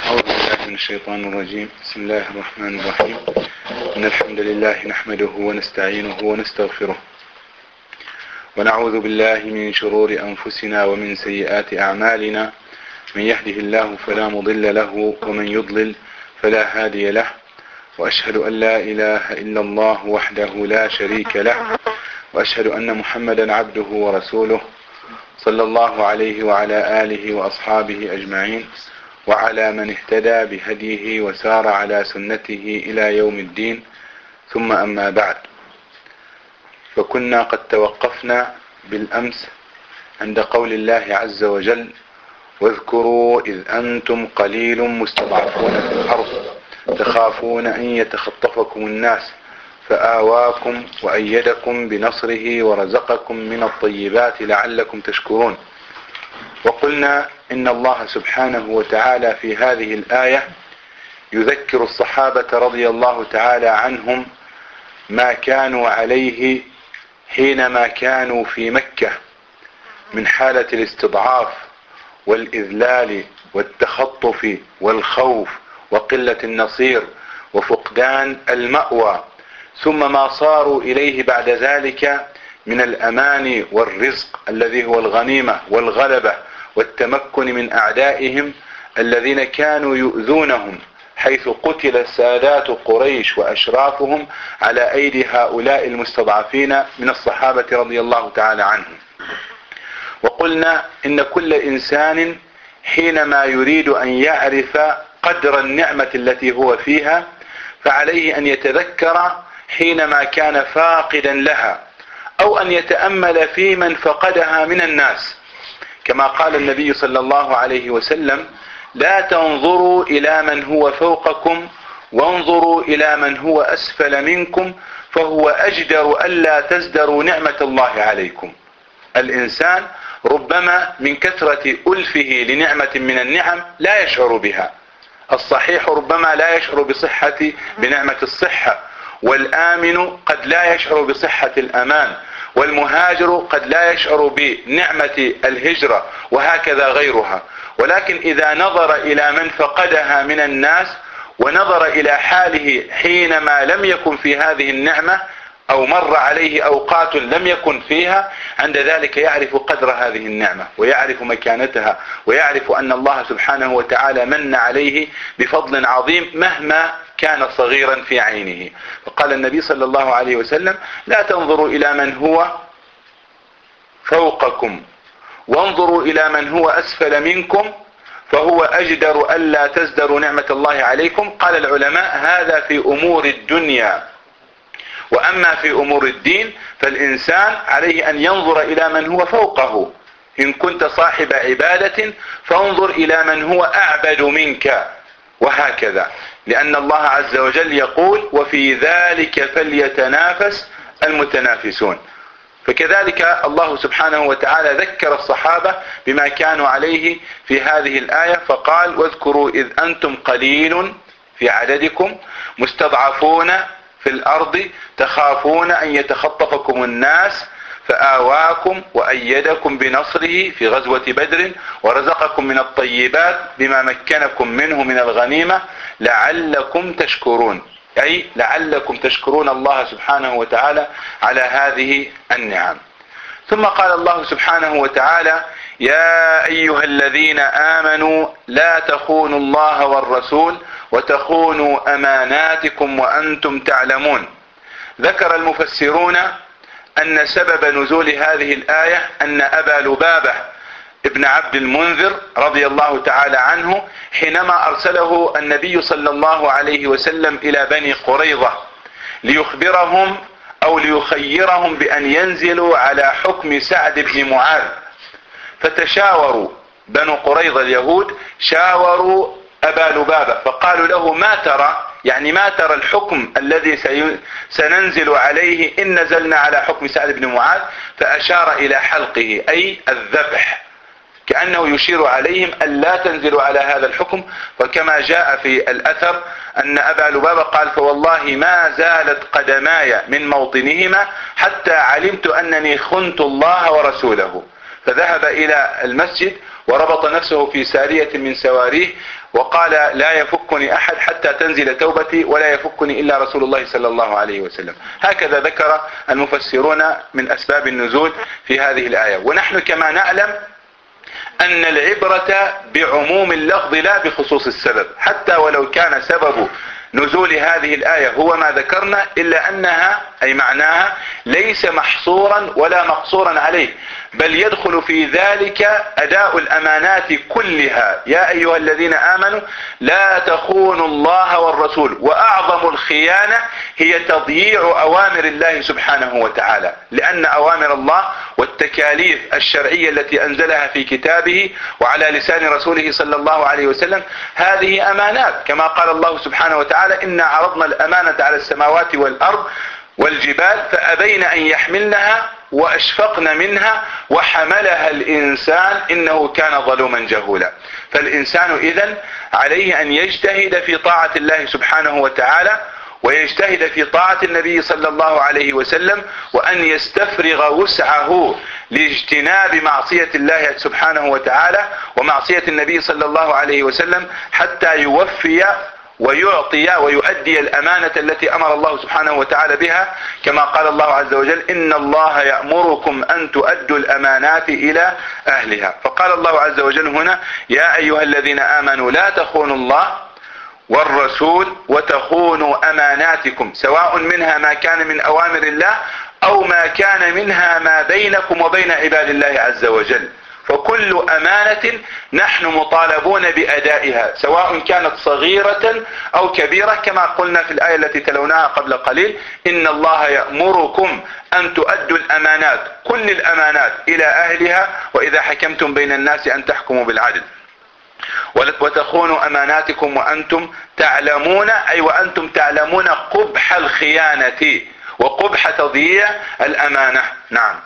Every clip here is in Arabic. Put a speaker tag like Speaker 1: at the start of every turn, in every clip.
Speaker 1: أعوذ بالله من الشيطان الرجيم. بسم الله الرحمن الرحيم. إن الحمد لله نحمده ونستعينه ونستغفره ونعوذ بالله من شرور أنفسنا ومن سيئات أعمالنا. من يهده الله فلا مضل له ومن يضلل فلا هادي له، وأشهد أن لا إله إلا الله وحده لا شريك له، وأشهد أن محمدا عبده ورسوله صلى الله عليه وعلى آله وأصحابه أجمعين، وعلى من اهتدى بهديه وسار على سنته إلى يوم الدين. ثم أما بعد، فكنا قد توقفنا بالأمس عند قول الله عز وجل: واذكروا إذ أنتم قليل مستضعفون في الأرض تخافون أن يتخطفكم الناس فآواكم وأيدكم بنصره ورزقكم من الطيبات لعلكم تشكرون. وقلنا إن الله سبحانه وتعالى في هذه الآية يذكر الصحابة رضي الله تعالى عنهم ما كانوا عليه حينما كانوا في مكة من حالة الاستضعاف والإذلال والتخطف والخوف وقلة النصير وفقدان المأوى، ثم ما صاروا إليه بعد ذلك من الأمان والرزق الذي هو الغنيمة والغلبة والتمكن من أعدائهم الذين كانوا يؤذونهم، حيث قتل سادات قريش وأشرافهم على أيدي هؤلاء المستضعفين من الصحابة رضي الله تعالى عنهم. وقلنا إن كل إنسان حينما يريد أن يعرف قدر النعمة التي هو فيها فعليه أن يتذكر حينما كان فاقدا لها، أو أن يتأمل في من فقدها من الناس، كما قال النبي صلى الله عليه وسلم: لا تنظروا إلى من هو فوقكم وانظروا إلى من هو أسفل منكم فهو أجدر ألا تزدروا نعمة الله عليكم. الإنسان ربما من كثرة ألفه لنعمة من النعم لا يشعر بها. الصحيح ربما لا يشعر بنعمة الصحة، والآمن قد لا يشعر بصحة الأمان، والمهاجر قد لا يشعر بنعمة الهجرة، وهكذا غيرها. ولكن إذا نظر إلى من فقدها من الناس ونظر إلى حاله حينما لم يكن في هذه النعمة أو مر عليه أوقات لم يكن فيها، عند ذلك يعرف قدر هذه النعمة ويعرف مكانتها ويعرف أن الله سبحانه وتعالى من عليه بفضل عظيم مهما كان صغيرا في عينه. فقال النبي صلى الله عليه وسلم: لا تنظروا إلى من هو فوقكم وانظروا إلى من هو أسفل منكم فهو أجدر ألا تزدروا نعمة الله عليكم. قال العلماء: هذا في أمور الدنيا، وأما في أمور الدين فالإنسان عليه أن ينظر إلى من هو فوقه. إن كنت صاحب عبادة فانظر إلى من هو أعبد منك، وهكذا، لأن الله عز وجل يقول: وفي ذلك فليتنافس المتنافسون. فكذلك الله سبحانه وتعالى ذكر الصحابة بما كانوا عليه في هذه الآية، فقال: واذكروا إذ أنتم قليل في عددكم مستضعفون في الأرض تخافون أن يتخطفكم الناس فآواكم وأيدكم بنصره في غزوة بدر ورزقكم من الطيبات بما مكنكم منه من الغنيمة لعلكم تشكرون، أي لعلكم تشكرون الله سبحانه وتعالى على هذه النعم. ثم قال الله سبحانه وتعالى: يا أيها الذين آمنوا لا تخونوا الله والرسول وتخونوا أماناتكم وأنتم تعلمون. ذكر المفسرون أن سبب نزول هذه الآية أن أبا لبابة ابن عبد المنذر رضي الله تعالى عنه حينما أرسله النبي صلى الله عليه وسلم إلى بني قريظة ليخبرهم أو ليخيرهم بأن ينزلوا على حكم سعد بن معاذ، فتشاوروا بنو قريظة اليهود، شاوروا أبا لبابة فقالوا له: ما ترى؟ يعني ما ترى الحكم الذي سننزل عليه إن نزلنا على حكم سعد بن معاذ؟ فأشار إلى حلقه أي الذبح، كأنه يشير عليهم أن لا تنزلوا على هذا الحكم. وكما جاء في الأثر أن أبا لبابة قال: فوالله ما زالت قدماي من موطنهما حتى علمت أنني خنت الله ورسوله. فذهب إلى المسجد وربط نفسه في سارية من سواريه وقال لا يفكني أحد حتى تنزل توبتي ولا يفكني إلا رسول الله صلى الله عليه وسلم. هكذا ذكر المفسرون من أسباب النزول في هذه الآية. ونحن كما نعلم أن العبرة بعموم اللفظ لا بخصوص السبب، حتى ولو كان سبب نزول هذه الآية هو ما ذكرنا، إلا أنها أي معناها ليس محصورا ولا مقصورا عليه، بل يدخل في ذلك أداء الأمانات كلها. يا أيها الذين آمنوا لا تخونوا الله والرسول. وأعظم الخيانة هي تضييع أوامر الله سبحانه وتعالى، لأن أوامر الله والتكاليف الشرعية التي أنزلها في كتابه وعلى لسان رسوله صلى الله عليه وسلم هذه أمانات، كما قال الله سبحانه وتعالى إنا عرضنا الأمانة على السماوات والأرض والجبال فأبين أن يحملنها وأشفقن منها وحملها الإنسان إنه كان ظلوما جهولا. فالإنسان إذن عليه أن يجتهد في طاعة الله سبحانه وتعالى، ويجتهد في طاعة النبي صلى الله عليه وسلم، وأن يستفرغ وسعه لاجتناب معصية الله سبحانه وتعالى ومعصية النبي صلى الله عليه وسلم، حتى يوفي ويعطي ويؤدي الأمانة التي أمر الله سبحانه وتعالى بها، كما قال الله عز وجل إن الله يأمركم أن تؤدوا الأمانات إلى أهلها. فقال الله عز وجل هنا يا أيها الذين آمنوا لا تخونوا الله والرسول وتخونوا أماناتكم، سواء منها ما كان من أوامر الله أو ما كان منها ما بينكم وبين عباد الله عز وجل. فكل أمانة نحن مطالبون بأدائها، سواء كانت صغيرة أو كبيرة، كما قلنا في الآية التي تلوناها قبل قليل إن الله يأمركم أن تؤدوا الأمانات كل الأمانات إلى أهلها وإذا حكمتم بين الناس أن تحكموا بالعدل وتخونوا أماناتكم وأنتم تعلمون، أي وأنتم تعلمون قبح الخيانة وقبح تضييع الأمانة. نعم.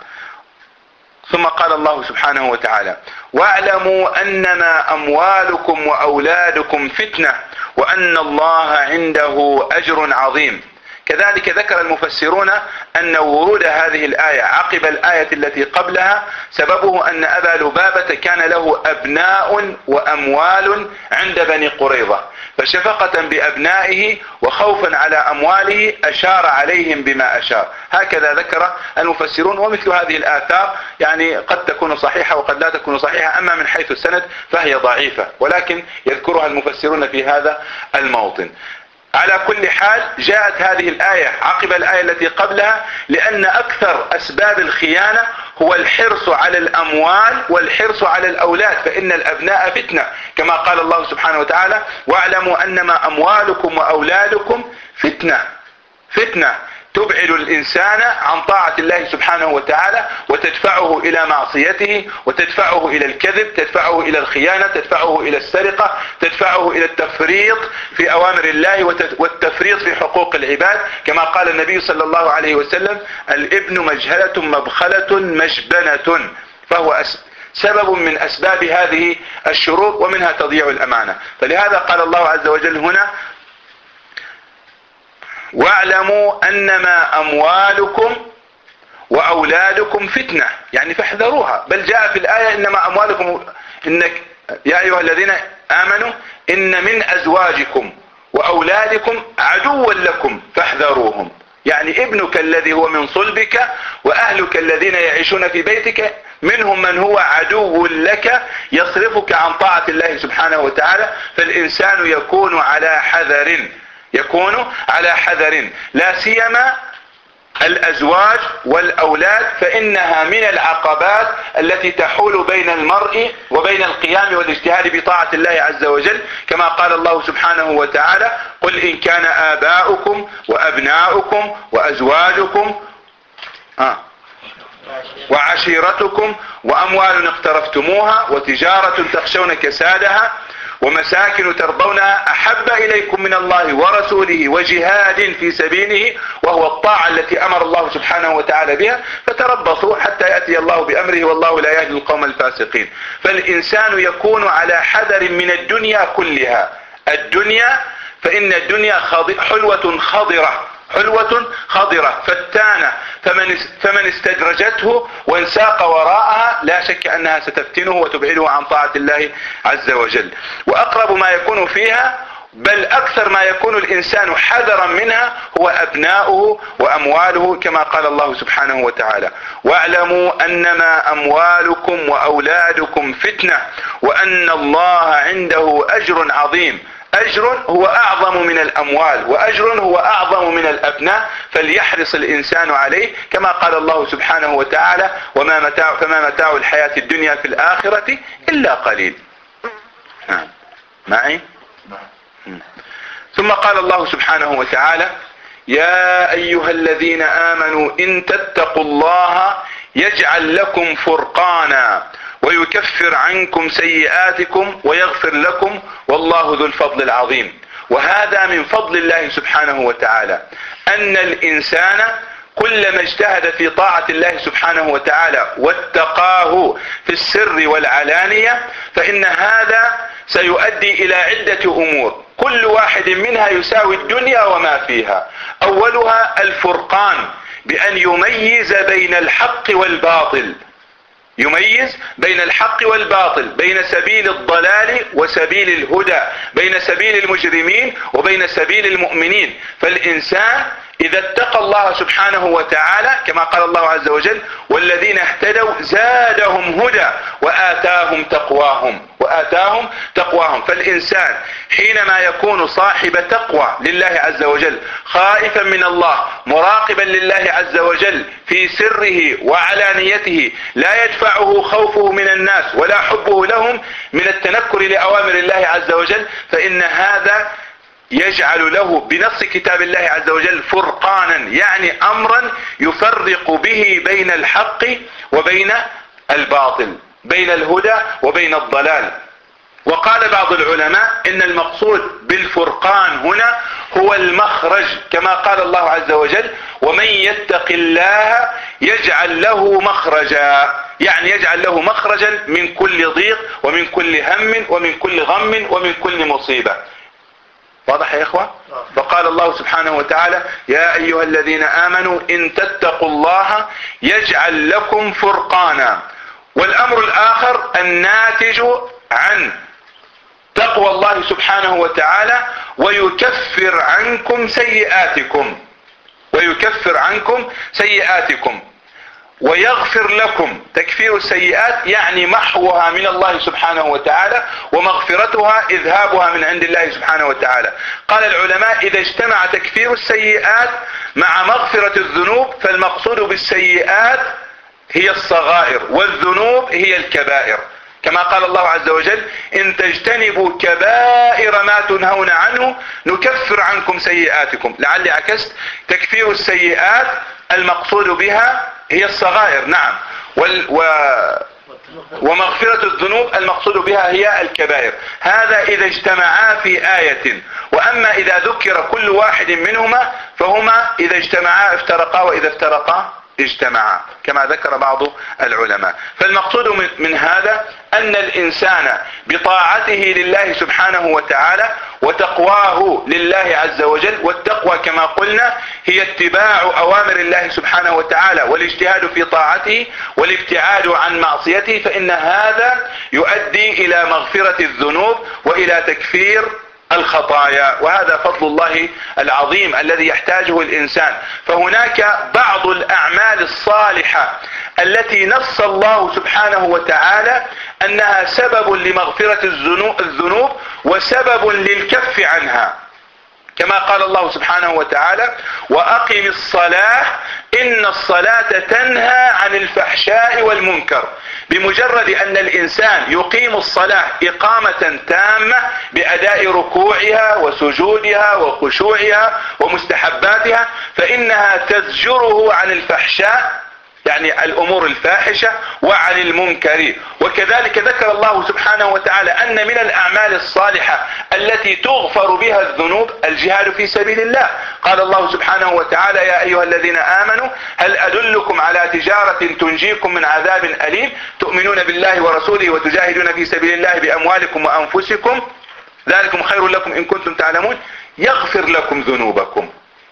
Speaker 1: ثم قال الله سبحانه وتعالى واعلموا أنما أموالكم وأولادكم فتنة وأن الله عنده أجر عظيم. كذلك ذكر المفسرون أن ورود هذه الآية عقب الآية التي قبلها سببه أن أبا لبابة كان له أبناء وأموال عند بني قريظة، فشفقة بأبنائه وخوفا على أمواله أشار عليهم بما أشار. هكذا ذكر المفسرون. ومثل هذه الآثار يعني قد تكون صحيحة وقد لا تكون صحيحة، أما من حيث السند فهي ضعيفة، ولكن يذكرها المفسرون في هذا الموطن. على كل حال جاءت هذه الآية عقب الآية التي قبلها، لأن أكثر أسباب الخيانة هو الحرص على الأموال والحرص على الأولاد، فإن الأبناء فتنة، كما قال الله سبحانه وتعالى واعلموا أنما أموالكم وأولادكم فتنة تبعد الإنسان عن طاعة الله سبحانه وتعالى وتدفعه إلى معصيته وتدفعه إلى الكذب، تدفعه إلى الخيانة، تدفعه إلى السرقة، تدفعه إلى التفريط في أوامر الله والتفريط في حقوق العباد، كما قال النبي صلى الله عليه وسلم الابن مجهلة مبخلة مجبنة. فهو سبب من أسباب هذه الشرور ومنها تضييع الأمانة. فلهذا قال الله عز وجل هنا واعلموا أنما أموالكم وأولادكم فتنة، يعني فاحذروها. بل جاء في الآية إنما أموالكم يا أيها الذين آمنوا إن من أزواجكم وأولادكم عدوا لكم فاحذروهم، يعني ابنك الذي هو من صلبك وأهلك الذين يعيشون في بيتك منهم من هو عدو لك يصرفك عن طاعة الله سبحانه وتعالى. فالإنسان يكون على حذر لا سيما الأزواج والأولاد، فإنها من العقبات التي تحول بين المرء وبين القيام والاجتهاد بطاعة الله عز وجل، كما قال الله سبحانه وتعالى قل إن كان آباؤكم وأبناؤكم وأزواجكم وعشيرتكم وأموال اقترفتموها وتجارة تخشون كسادها ومساكن ترضونها أحب إليكم من الله ورسوله وجهاد في سبيله وهو الطاعة التي أمر الله سبحانه وتعالى بها، فتربصوا حتى يأتي الله بأمره والله لا يهدي القوم الفاسقين. فالإنسان يكون على حذر من الدنيا كلها. الدنيا فإن الدنيا حلوة خضرة حلوة خضرة فتانة، فمن استدرجته وانساق وراءها لا شك أنها ستفتنه وتبعده عن طاعة الله عز وجل. وأقرب ما يكون فيها، بل أكثر ما يكون الإنسان حذرا منها، هو أبناؤه وأمواله، كما قال الله سبحانه وتعالى: واعلموا أنما أموالكم وأولادكم فتنة وأن الله عنده أجر عظيم. أجر هو أعظم من الأموال، وأجر هو أعظم من الأبناء، فليحرص الإنسان عليه، كما قال الله سبحانه وتعالى: فما متاع الحياة الدنيا في الآخرة إلا قليل. معي؟ ثم قال الله سبحانه وتعالى: يا أيها الذين آمنوا إن تتقوا الله يجعل لكم فرقانا ويكفر عنكم سيئاتكم ويغفر لكم والله ذو الفضل العظيم. وهذا من فضل الله سبحانه وتعالى، أن الإنسان كلما اجتهد في طاعة الله سبحانه وتعالى واتقاه في السر والعلانية، فإن هذا سيؤدي إلى عدة أمور، كل واحد منها يساوي الدنيا وما فيها. أولها الفرقان، بأن يميز بين الحق والباطل، يميز بين الحق والباطل، بين سبيل الضلال وسبيل الهدى، بين سبيل المجرمين وبين سبيل المؤمنين. فالإنسان إذا اتقى الله سبحانه وتعالى، كما قال الله عز وجل: والذين اهتدوا زادهم هدى وآتاهم تقواهم. فالإنسان حينما يكون صاحب تقوى لله عز وجل، خائفا من الله، مراقبا لله عز وجل في سره وعلانيته، لا يدفعه خوفه من الناس ولا حبه لهم من التنكر لأوامر الله عز وجل، فإن هذا يجعل له بنص كتاب الله عز وجل فرقانا، يعني أمرا يفرق به بين الحق وبين الباطل، بين الهدى وبين الضلال. وقال بعض العلماء إن المقصود بالفرقان هنا هو المخرج، كما قال الله عز وجل: ومن يتق الله يجعل له مخرجا، يعني يجعل له مخرجا من كل ضيق ومن كل هم ومن كل غم ومن كل مصيبة. واضح يا إخوة؟ فقال الله سبحانه وتعالى: يا أيها الذين آمنوا إن تتقوا الله يجعل لكم فرقانا. والأمر الآخر الناتج عن تقوى الله سبحانه وتعالى: ويكفر عنكم سيئاتكم ويغفر لكم. تكفير السيئات يعني محوها من الله سبحانه وتعالى، ومغفرتها إذهابها من عند الله سبحانه وتعالى. قال العلماء: إذا اجتمع تكفير السيئات مع مغفرة الذنوب، فالمقصود بالسيئات هي الصغائر والذنوب هي الكبائر، كما قال الله عز وجل: إن تجتنبوا كبائر ما تنهون عنه نكفر عنكم سيئاتكم. لعلي عكست، تكفير السيئات المقصود بها هي الصغائر، نعم، ومغفرة الذنوب المقصود بها هي الكبائر. هذا إذا اجتمعا في آية. وأما إذا ذكر كل واحد منهما فهما إذا اجتمعا افترقا وإذا افترقا اجتمعا، كما ذكر بعض العلماء. فالمقصود من هذا أن الإنسان بطاعته لله سبحانه وتعالى وتقواه لله عز وجل، والتقوى كما قلنا هي اتباع أوامر الله سبحانه وتعالى والاجتهاد في طاعته والابتعاد عن معصيته، فإن هذا يؤدي إلى مغفرة الذنوب وإلى تكفير الخطايا. وهذا فضل الله العظيم الذي يحتاجه الإنسان. فهناك بعض الأعمال الصالحة التي نص الله سبحانه وتعالى أنها سبب لمغفرة الذنوب وسبب للكف عنها، كما قال الله سبحانه وتعالى: وأقم الصلاة إن الصلاة تنهى عن الفحشاء والمنكر. بمجرد أن الإنسان يقيم الصلاة إقامة تامة بأداء ركوعها وسجودها وخشوعها ومستحباتها، فإنها تزجره عن الفحشاء، يعني الأمور الفاحشة، وعن المنكر. وكذلك ذكر الله سبحانه وتعالى أن من الأعمال الصالحة التي تغفر بها الذنوب الجهاد في سبيل الله. قال الله سبحانه وتعالى: يا أيها الذين آمنوا هل أدلكم على تجارة تنجيكم من عذاب أليم تؤمنون بالله ورسوله وتجاهدون في سبيل الله بأموالكم وأنفسكم ذلكم خير لكم إن كنتم تعلمون يغفر لكم ذنوبكم.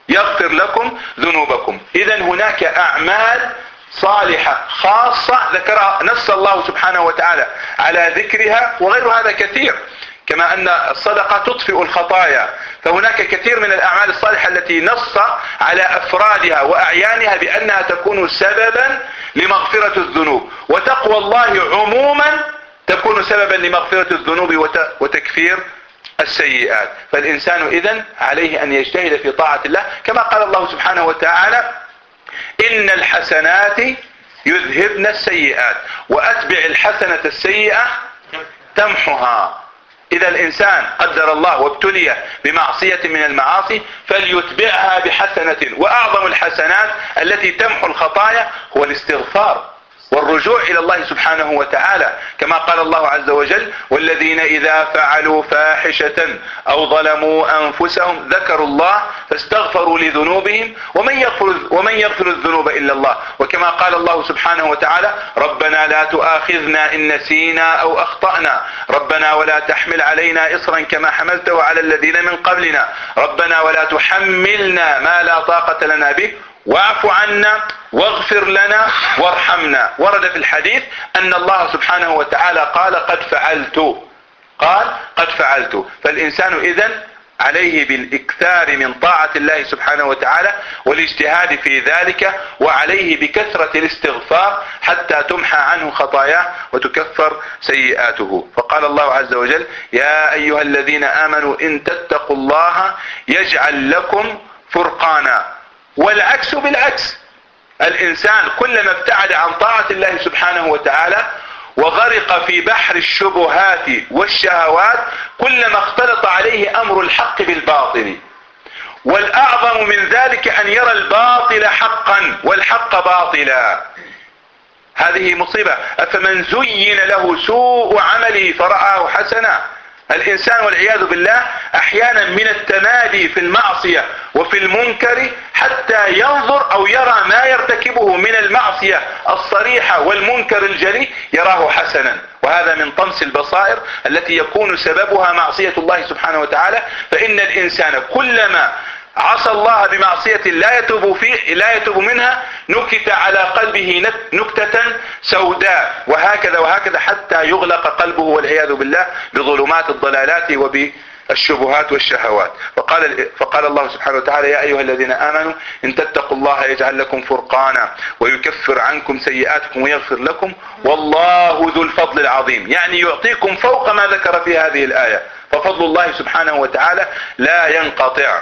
Speaker 1: يغفر لكم ذنوبكم. إذا هناك أعمال صالحة خاصة ذكرها نص الله سبحانه وتعالى على ذكرها، وغير هذا كثير، كما أن الصدقة تطفئ الخطايا، فهناك كثير من الأعمال الصالحة التي نص على أفرادها وأعيانها بأنها تكون سببا لمغفرة الذنوب، وتقوى الله عموما تكون سببا لمغفرة الذنوب وتكفير السيئات. فالإنسان إذن عليه أن يجتهد في طاعة الله، كما قال الله سبحانه وتعالى: إن الحسنات يذهبن السيئات وأتبع الحسنة السيئة تمحها. إذا الإنسان قدر الله وابتلي بمعصية من المعاصي فليتبعها بحسنة، وأعظم الحسنات التي تمحو الخطايا هو الاستغفار والرجوع إلى الله سبحانه وتعالى، كما قال الله عز وجل: والذين إذا فعلوا فاحشة أو ظلموا أنفسهم ذكروا الله فاستغفروا لذنوبهم ومن يغفر الذنوب إلا الله. وكما قال الله سبحانه وتعالى: ربنا لا تؤاخذنا إن نسينا أو أخطأنا، ربنا ولا تحمل علينا إصرا كما حملته على الذين من قبلنا، ربنا ولا تحملنا ما لا طاقة لنا به واعف عنا واغفر لنا وارحمنا. ورد في الحديث أن الله سبحانه وتعالى قال: قد فعلت. فالإنسان إذن عليه بالإكثار من طاعة الله سبحانه وتعالى والاجتهاد في ذلك، وعليه بكثرة الاستغفار حتى تمحى عنه خطاياه وتكفر سيئاته. فقال الله عز وجل: يا أيها الذين آمنوا إن تتقوا الله يجعل لكم فرقانا. والعكس بالعكس، الإنسان كلما ابتعد عن طاعة الله سبحانه وتعالى وغرق في بحر الشبهات والشهوات كلما اختلط عليه أمر الحق بالباطل. والأعظم من ذلك أن يرى الباطل حقا والحق باطلا. هذه مصيبة. أفمن زين له سوء عمله فرآه حسنا. الإنسان والعياذ بالله أحيانا من التمادي في المعصية وفي المنكر حتى ينظر أو يرى ما يرتكبه من المعصية الصريحة والمنكر الجلي يراه حسنا، وهذا من طمس البصائر التي يكون سببها معصية الله سبحانه وتعالى. فإن الإنسان كلما عصى الله بمعصية لا يتوب منها نكت على قلبه نكتة سوداء، وهكذا حتى يغلق قلبه والعياذ بالله بظلمات الضلالات وبالشبهات والشهوات. فقال الله سبحانه وتعالى: يا أيها الذين آمنوا إن تتقوا الله يجعل لكم فرقانا ويكفر عنكم سيئاتكم ويغفر لكم والله ذو الفضل العظيم. يعني يعطيكم فوق ما ذكر في هذه الآية، ففضل الله سبحانه وتعالى لا ينقطع.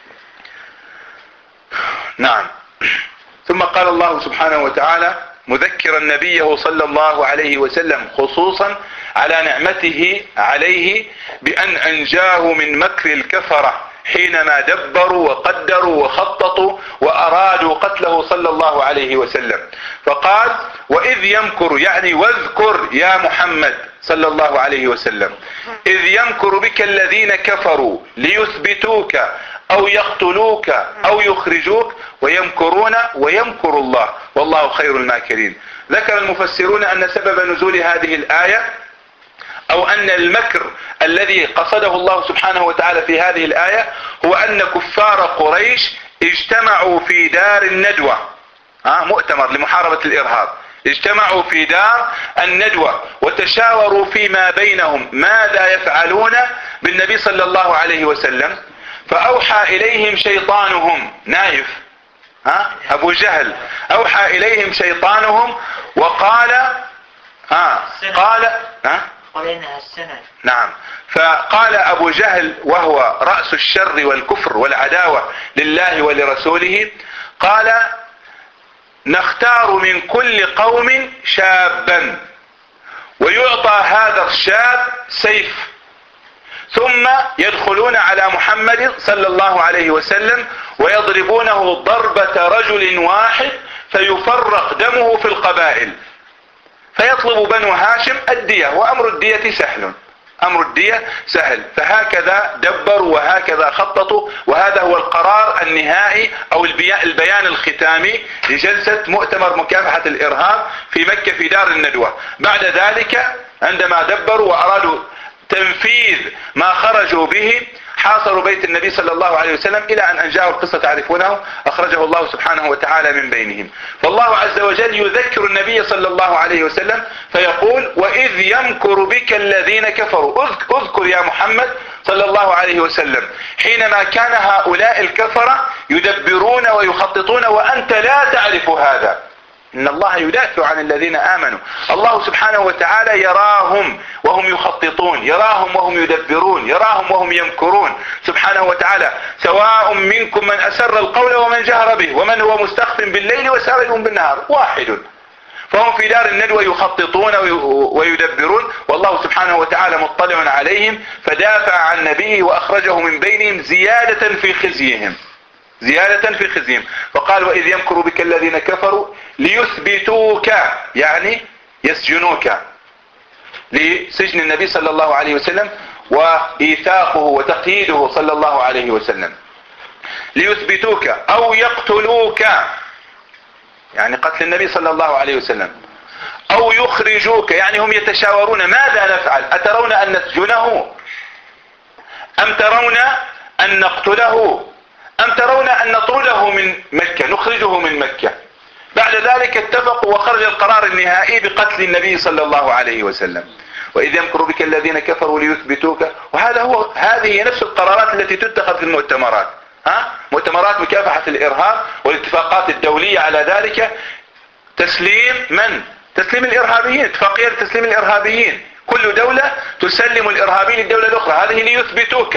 Speaker 1: نعم. ثم قال الله سبحانه وتعالى مذكرا نبيه صلى الله عليه وسلم خصوصا على نعمته عليه بأن أنجاه من مكر الكفرة حينما دبروا وقدروا وخططوا وأرادوا قتله صلى الله عليه وسلم. فقال: وإذ يمكر، يعني واذكر يا محمد صلى الله عليه وسلم، إذ يمكر بك الذين كفروا ليثبتوك أو يقتلوك أو يخرجوك ويمكرون ويمكر الله والله خير الماكرين. ذكر المفسرون أن سبب نزول هذه الآية أو أن المكر الذي قصده الله سبحانه وتعالى في هذه الآية هو أن كفار قريش اجتمعوا في دار الندوة، مؤتمر لمحاربة الإرهاب، اجتمعوا في دار الندوة وتشاوروا فيما بينهم ماذا يفعلون بالنبي صلى الله عليه وسلم. فأوحى إليهم شيطانهم، نايف أبو جهل، أوحى إليهم شيطانهم وقال نعم. فقال أبو جهل وهو رأس الشر والكفر والعداوة لله ولرسوله، قال: نختار من كل قوم شابا ويعطى هذا الشاب سيف، ثم يدخلون على محمد صلى الله عليه وسلم ويضربونه ضربة رجل واحد فيفرق دمه في القبائل، فيطلب بنو هاشم الدية، وأمر الدية سهل، أمر الدية سهل. فهكذا دبروا وهكذا خططوا، وهذا هو القرار النهائي أو البيان الختامي لجلسة مؤتمر مكافحة الإرهاب في مكة في دار الندوة. بعد ذلك عندما دبروا وأرادوا تنفيذ ما خرجوا به، حاصروا بيت النبي صلى الله عليه وسلم إلى أن أنجاه القصة تعرفونه، أخرجه الله سبحانه وتعالى من بينهم. فالله عز وجل يذكر النبي صلى الله عليه وسلم فيقول: وإذ يمكر بك الذين كفروا. اذكر يا محمد صلى الله عليه وسلم حينما كان هؤلاء الكفرة يدبرون ويخططون وأنت لا تعرف هذا. إن الله يدافع عن الذين آمنوا. الله سبحانه وتعالى يراهم وهم يخططون، يراهم وهم يدبرون، يراهم وهم يمكرون سبحانه وتعالى. سواء منكم من أسر القول ومن جهر به ومن هو مستخف بالليل وسارب بالنهار، واحد. فهم في دار الندوة يخططون ويدبرون، والله سبحانه وتعالى مطلع عليهم فدافع عن نبيه وأخرجه من بينهم زيادة في خزيهم، زيادة في خزيهم. فقال: وإذ يمكر بك الذين كفروا ليثبتوك، يعني يسجنوك، لسجن النبي صلى الله عليه وسلم وإيثاقه وتقييده صلى الله عليه وسلم. ليثبتوك أو يقتلوك، يعني قتل النبي صلى الله عليه وسلم، أو يخرجوك، يعني هم يتشاورون ماذا نفعل، أترون أن نسجنه أم ترون أن نقتله أم ترون أن نطرده من مكة، نخرجه من مكة. بعد ذلك اتفقوا وخرج القرار النهائي بقتل النبي صلى الله عليه وسلم. وإذ يمكر بك الذين كفروا ليثبتوك. هذه نفس القرارات التي تتخذ في المؤتمرات، مؤتمرات مكافحة الإرهاب والاتفاقات الدولية على ذلك. تسليم من؟ تسليم الإرهابيين، اتفاقية تسليم الإرهابيين. كل دولة تسلم الإرهابي للدولة الأخرى، هذه ليثبتوك.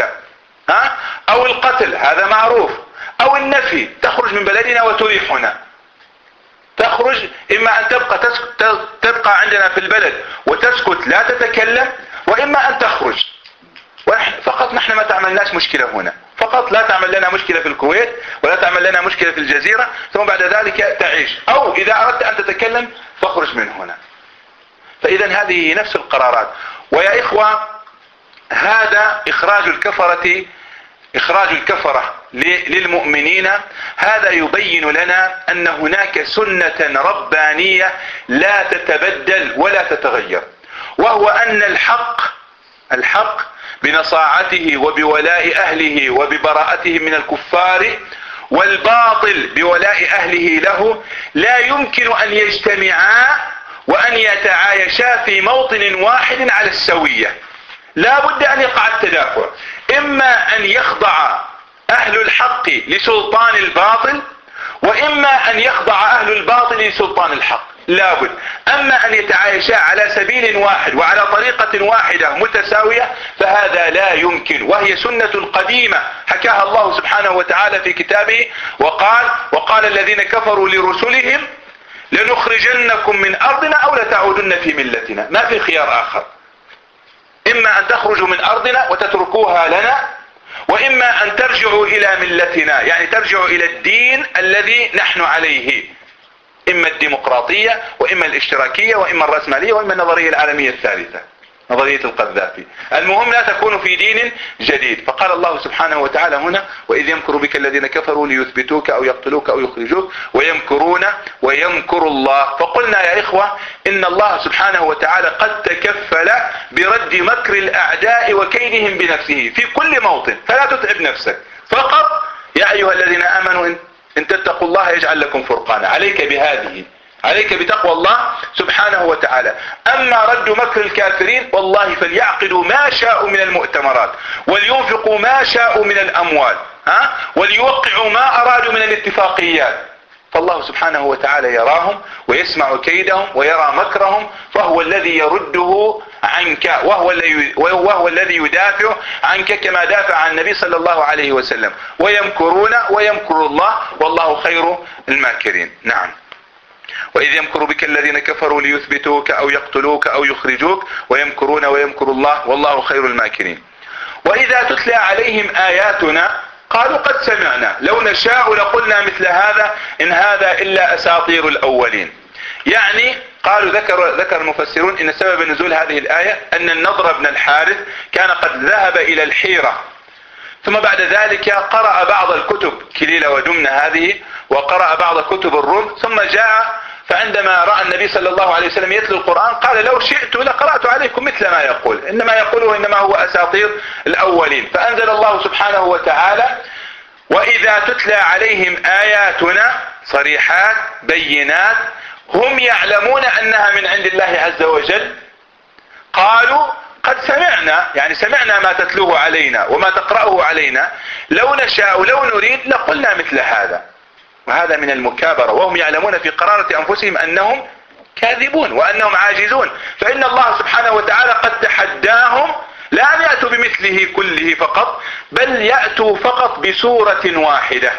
Speaker 1: أو القتل، هذا معروف. أو النفي، تخرج من بلدنا وتريحنا. تخرج، إما أن تبقى عندنا في البلد وتسكت لا تتكلم، وإما أن تخرج. فقط نحن ما تعملناش مشكلة هنا، فقط لا تعمل لنا مشكلة في الكويت ولا تعمل لنا مشكلة في الجزيرة، ثم بعد ذلك تعيش. أو إذا أردت أن تتكلم فاخرج من هنا. فإذا هذه نفس القرارات. ويا إخوة، هذا إخراج الكفرة للمؤمنين، هذا يبين لنا أن هناك سنة ربانية لا تتبدل ولا تتغير، وهو أن الحق بنصاعته وبولاء أهله وببراءته من الكفار، والباطل بولاء أهله له، لا يمكن أن يجتمعا وأن يتعايشا في موطن واحد على السوية. لا بد أن يقع التدافع، إما أن يخضع أهل الحق لسلطان الباطل، وإما أن يخضع أهل الباطل لسلطان الحق. لا بد. أما أن يتعايشا على سبيل واحد وعلى طريقة واحدة متساوية فهذا لا يمكن، وهي سنة قديمة حكاها الله سبحانه وتعالى في كتابه، وقال الذين كفروا لرسلهم لنخرجنكم من أرضنا أو لتعودن في ملتنا. ما في خيار آخر، إما أن تخرجوا من أرضنا وتتركوها لنا، وإما أن ترجعوا إلى ملتنا، يعني ترجعوا إلى الدين الذي نحن عليه، إما الديمقراطية وإما الاشتراكية وإما الرأسمالية وإما النظرية العالمية الثالثة، نظرية القذافي. المهم لا تكونوا في دين جديد. فقال الله سبحانه وتعالى هنا: وإذ يمكر بك الذين كفروا ليثبتوك أو يقتلوك أو يخرجوك ويمكرون ويمكر الله. فقلنا يا إخوة إن الله سبحانه وتعالى قد تكفل برد مكر الأعداء وكيدهم بنفسه في كل موطن، فلا تتعب نفسك. فقط يا أيها الذين آمنوا إن تتقوا الله يجعل لكم فرقانا. عليك بتقوى الله سبحانه وتعالى. أما رد مكر الكافرين والله فليعقدوا ما شاءوا من المؤتمرات، ولينفقوا ما شاءوا من الأموال، وليوقعوا ما أرادوا من الاتفاقيات، فالله سبحانه وتعالى يراهم ويسمع كيدهم ويرى مكرهم، فهو الذي يرده عنك، وهو الذي يدافع عنك كما دافع عن النبي صلى الله عليه وسلم. ويمكرون ويمكر الله والله خير الماكرين. نعم. وإذ يمكر بك الذين كفروا ليثبتوك أو يقتلوك أو يخرجوك ويمكرون ويمكر الله والله خير الماكرين. وإذا تتلى عليهم آياتنا قالوا قد سمعنا لو نشاء لقلنا مثل هذا إن هذا إلا أساطير الأولين. يعني قالوا ذكر المفسرون إن سبب نزول هذه الآية أن النضر بن الحارث كان قد ذهب إلى الحيرة، ثم بعد ذلك قرأ بعض الكتب كليلة ودمنة هذه، وقرأ بعض كتب الروم، ثم جاء فعندما رأى النبي صلى الله عليه وسلم يتلو القرآن قال لو شئت لقرأت عليكم مثل ما يقول، إنما يقوله إنما هو أساطير الأولين. فأنزل الله سبحانه وتعالى وإذا تتلى عليهم آياتنا صريحات بينات هم يعلمون أنها من عند الله عز وجل قالوا قد سمعنا، يعني سمعنا ما تتلوه علينا وما تقرأه علينا، لو نشاء لو نريد لقلنا مثل هذا. وهذا من المكابرة، وهم يعلمون في قرارة أنفسهم أنهم كاذبون وأنهم عاجزون. فإن الله سبحانه وتعالى قد تحداهم لا أن يأتوا بمثله كله فقط، بل يأتوا فقط بسورة واحدة.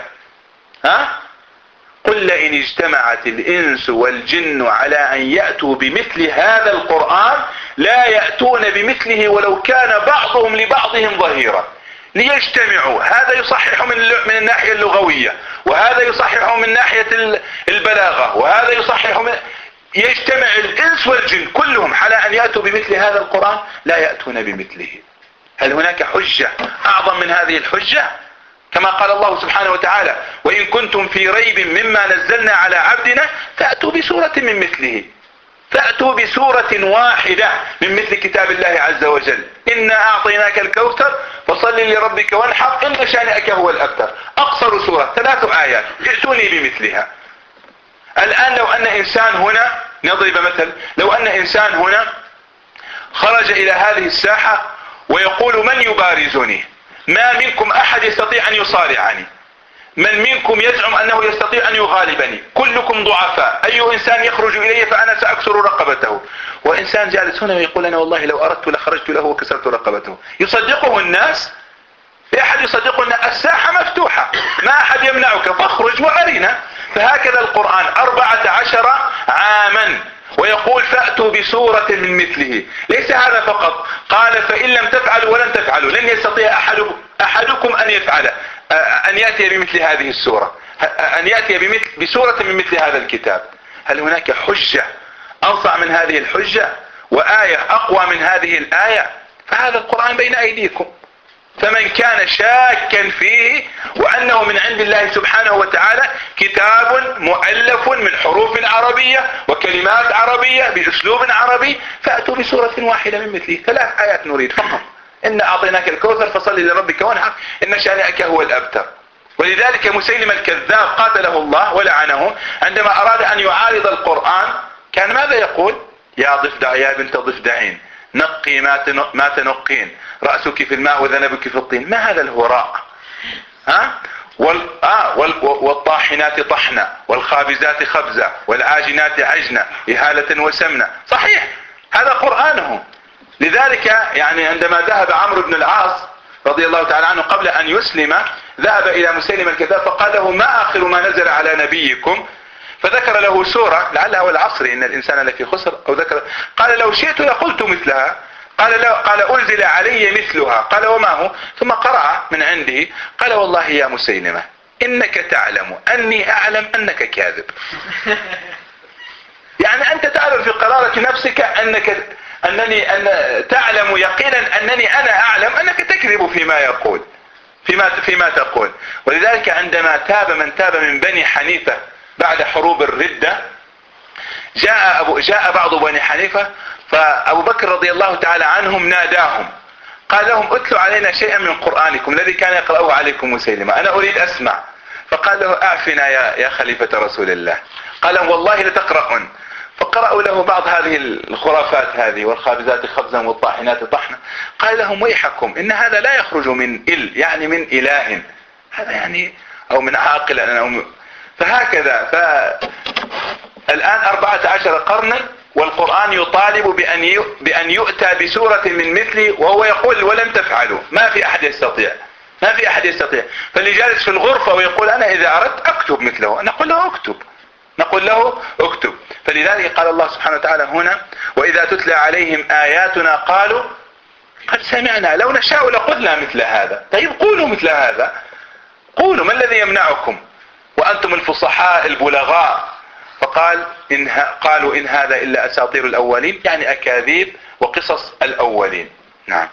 Speaker 1: قل لئن اجتمعت الإنس والجن على أن يأتوا بمثل هذا القرآن لا يأتون بمثله ولو كان بعضهم لبعضهم ظهيرا. ليجتمعوا، هذا يصحح من الناحية اللغوية، وهذا يصحح من ناحية البلاغة، وهذا يصحح من يجتمع الإنس والجن كلهم على أن يأتوا بمثل هذا القرآن لا يأتون بمثله. هل هناك حجة أعظم من هذه الحجة؟ كما قال الله سبحانه وتعالى وإن كنتم في ريب مما نزلنا على عبدنا فأتوا بسورة من مثله، فأتوا بسورة واحدة من مثل كتاب الله عز وجل. إنا أعطيناك الكوثر فصل لربك وانحر إن شانئك هو الأبتر. أقصر سورة 3 آيات، ائتوني بمثلها. الآن لو أن إنسان هنا، نضرب مثل، لو أن إنسان هنا خرج إلى هذه الساحة ويقول من يبارزني؟ ما منكم أحد يستطيع أن يصارعني، من منكم يزعم أنه يستطيع أن يغالبني، كلكم ضعفاء، أي إنسان يخرج إلي فأنا سأكسر رقبته. وإنسان جالس هنا ويقول أنا والله لو أردت لخرجت له وكسرت رقبته. يصدقه الناس؟ في أحد يصدقه الناس؟ الساحة مفتوحة، ما أحد يمنعك، فاخرج وأرنا. فهكذا القرآن 14 عاما ويقول فأتوا بسورة من مثله. ليس هذا فقط، قال فإن لم تفعلوا ولن تفعلوا لن يستطيع أحدكم أن يفعل أن يأتي بمثل هذه السورة، أن يأتي بسورة من مثل هذا الكتاب. هل هناك حجة أنصع من هذه الحجة وآية أقوى من هذه الآية؟ فهذا القرآن بين أيديكم، فمن كان شاكا فيه وأنه من عند الله سبحانه وتعالى كتاب مؤلف من حروف عربية وكلمات عربية بأسلوب عربي فأتوا بسورة واحدة من مثله. 3 آيات نريد فقط. إنا أعطيناك الكوثر فصل لربك وانحر إن شانئك هو الأبتر. ولذلك مسيلمة الكذاب قاتله الله ولعنه عندما أراد أن يعارض القرآن كان ماذا يقول؟ يا ضفدع يا بنت ضفدعين نقي ما تنقين، رأسك في الماء وذنبك في الطين. ما هذا الهراء؟ والطاحنات طحنا والخابزات خبزا والعاجنات عجنا إهالة وسمنا. صحيح هذا قرآنهم. لذلك يعني عندما ذهب عمرو بن العاص رضي الله تعالى عنه قبل أن يسلم ذهب إلى مسيلمة الكذاب فقال له ما آخر ما نزل على نبيكم؟ فذكر له سورة لعلها والعصر إن الإنسان لفي خسر أو ذكر. قال لو شئت لقلت مثلها. قال أنزل علي مثلها. قال وما هو؟ ثم قرأ من عنده قال والله يا مسيلمة إنك تعلم أني أعلم أنك كاذب. يعني أنت تعلم في قرارة نفسك أن تعلم يقينا أنني أنا أعلم أنك تكذب فيما يقول فيما تقول. ولذلك عندما تاب من تاب من بني حنيفة بعد حروب الردة جاء بعض بني حنيفة فأبو بكر رضي الله تعالى عنهم ناداهم قال لهم اتلوا علينا شيئا من قرآنكم الذي كان يقرأه عليكم مسيلمة أنا أريد أسمع. فقال له أعفنا يا خليفة رسول الله. قال لهم والله لتقرؤون. فقرأوا له بعض هذه الخرافات هذه والخابزات خبزا والطاحنات طحنا. قال لهم ويحكم إن هذا لا يخرج من يعني من إله، هذا يعني أو من عاقل. فهكذا الآن 14 قرنا والقرآن يطالب بأن يؤتى بسورة من مثله وهو يقول ولم تفعلوا. ما في أحد يستطيع. فاللي جالس في الغرفة ويقول أنا إذا أردت أكتب مثله نقول له اكتب. فلذلك قال الله سبحانه وتعالى هنا وإذا تتلى عليهم آياتنا قالوا قد سمعنا لو نشاء لقلنا مثل هذا. طيب قولوا مثل هذا، قولوا ما الذي يمنعكم وأنتم الفصحاء البلغاء. قالوا إن هذا إلا أساطير الأولين، يعني أكاذيب وقصص الأولين. نعم.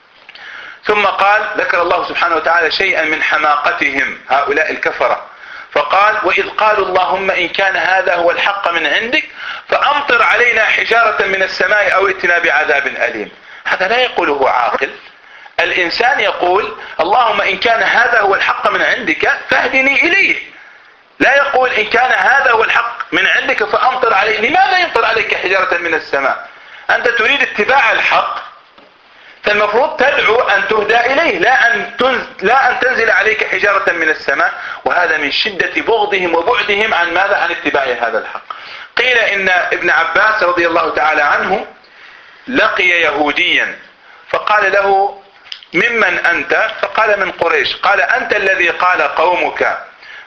Speaker 1: ثم ذكر الله سبحانه وتعالى شيئا من حماقتهم هؤلاء الكفرة فقال وإذ قالوا اللهم إن كان هذا هو الحق من عندك فأمطر علينا حجارة من السماء أو ائتنا بعذاب أليم. هذا لا يقوله عاقل. الإنسان يقول اللهم إن كان هذا هو الحق من عندك فاهدني إليه، لا يقول إن كان هذا هو الحق من عندك فأمطر عليه. لماذا يمطر عليك حجارة من السماء؟ أنت تريد اتباع الحق، فالمفروض تدعو أن تهدى إليه، لا أن تنزل عليك حجارة من السماء. وهذا من شدة بغضهم وبعدهم عن ماذا؟ عن اتباع هذا الحق. قيل إن ابن عباس رضي الله تعالى عنه لقي يهوديا فقال له ممن أنت؟ فقال من قريش. قال أنت الذي قال قومك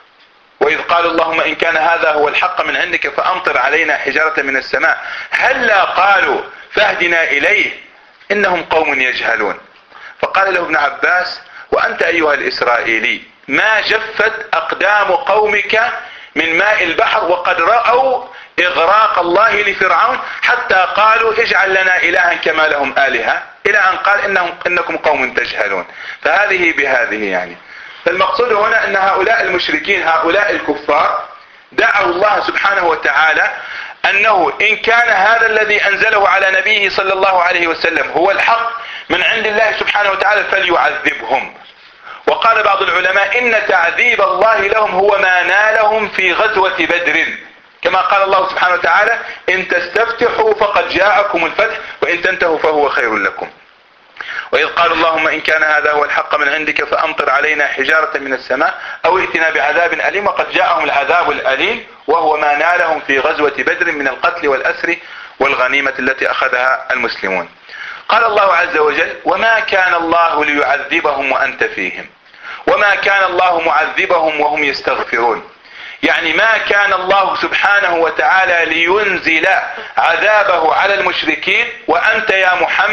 Speaker 1: وإذ قال اللهم إن كان هذا هو الحق من عندك فأمطر علينا حجارة من السماء هلا قالوا فاهدنا إليه إنهم قوم يجهلون. فقال له ابن عباس وأنت أيها الإسرائيلي ما جفت أقدام قومك من ماء البحر وقد رأوا إغراق الله لفرعون حتى قالوا اجعل لنا إلها كما لهم آلهة، إلى أن قال إنكم قوم تجهلون. فهذه بهذه يعني. فالمقصود هنا أن هؤلاء المشركين هؤلاء الكفار دعوا الله سبحانه وتعالى أنه إن كان هذا الذي أنزله على نبيه صلى الله عليه وسلم هو الحق من عند الله سبحانه وتعالى فليعذبهم. وقال بعض العلماء إن تعذيب الله لهم هو ما نالهم في غزوة بدر، كما قال الله سبحانه وتعالى إن تستفتحوا فقد جاءكم الفتح وإن تنتهوا فهو خير لكم. وإذ قالوا اللهم إن كان هذا هو الحق من عندك فأمطر علينا حجارة من السماء أو ائتنا بعذاب أليم. وقد جاءهم العذاب الأليم وهو ما نالهم في غزوة بدر من القتل والأسر والغنيمة التي أخذها المسلمون. قال الله عز وجل وما كان الله ليعذبهم وأنت فيهم وما كان الله معذبهم وهم يستغفرون. يعني ما كان الله سبحانه وتعالى لينزل عذابه على المشركين وأنت يا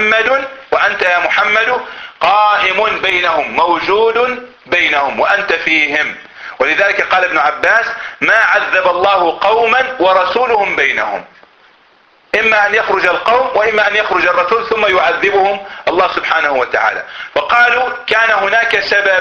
Speaker 1: محمد قائم بينهم موجود بينهم وأنت فيهم. ولذلك قال ابن عباس ما عذب الله قوما ورسولهم بينهم، إما أن يخرج القوم وإما أن يخرج الرسول ثم يعذبهم الله سبحانه وتعالى. فقالوا كان هناك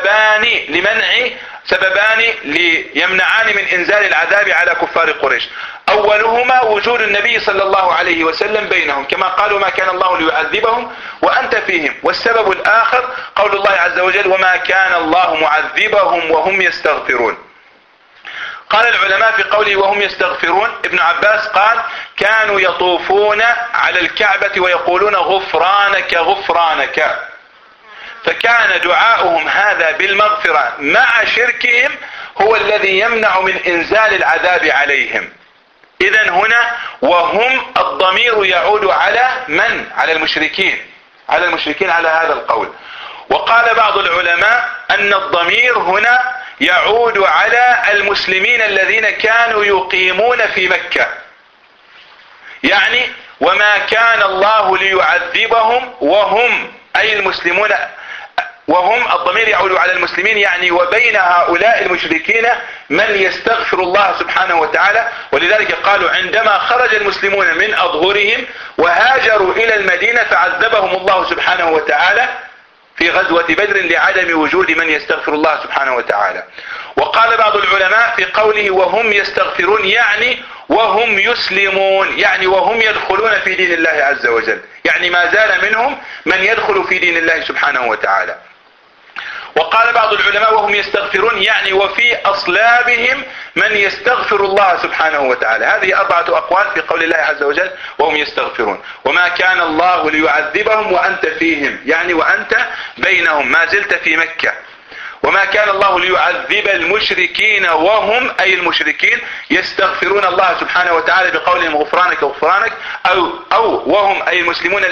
Speaker 1: سببان ليمنعان من إنزال العذاب على كفار قريش. أولهما وجود النبي صلى الله عليه وسلم بينهم كما قالوا ما كان الله ليعذبهم وأنت فيهم. والسبب الآخر قول الله عز وجل وما كان الله معذبهم وهم يستغفرون. قال العلماء في قوله وهم يستغفرون ابن عباس قال كانوا يطوفون على الكعبة ويقولون غفرانك غفرانك، فكان دعاؤهم هذا بالمغفرة مع شركهم هو الذي يمنع من إنزال العذاب عليهم. إذن هنا وهم الضمير يعود على من؟ على المشركين على هذا القول. وقال بعض العلماء أن الضمير هنا يعود على المسلمين الذين كانوا يقيمون في مكة، يعني وما كان الله ليعذبهم وهم أي المسلمون، وهم الضمير يعود على المسلمين يعني وبين هؤلاء المشركين من يستغفر الله سبحانه وتعالى. ولذلك قالوا عندما خرج المسلمون من أظهرهم وهاجروا إلى المدينة فعذبهم الله سبحانه وتعالى في غزوة بدر لعدم وجود من يستغفر الله سبحانه وتعالى. وقال بعض العلماء في قوله وهم يستغفرون يعني وهم يسلمون، يعني وهم يدخلون في دين الله عز وجل، يعني ما زال منهم من يدخل في دين الله سبحانه وتعالى. وقال بعض العلماء وهم يستغفرون يعني وفي أصلابهم من يستغفر الله سبحانه وتعالى. هذه 4 أقوال في قول الله عز وجل وهم يستغفرون. وما كان الله ليعذبهم وأنت فيهم يعني وأنت بينهم ما زلت في مكة. وما كان الله ليعذب المشركين وهم أي المشركين يستغفرون الله سبحانه وتعالى بقولهم غفرانك غفرانك أو وهم أي المسلمون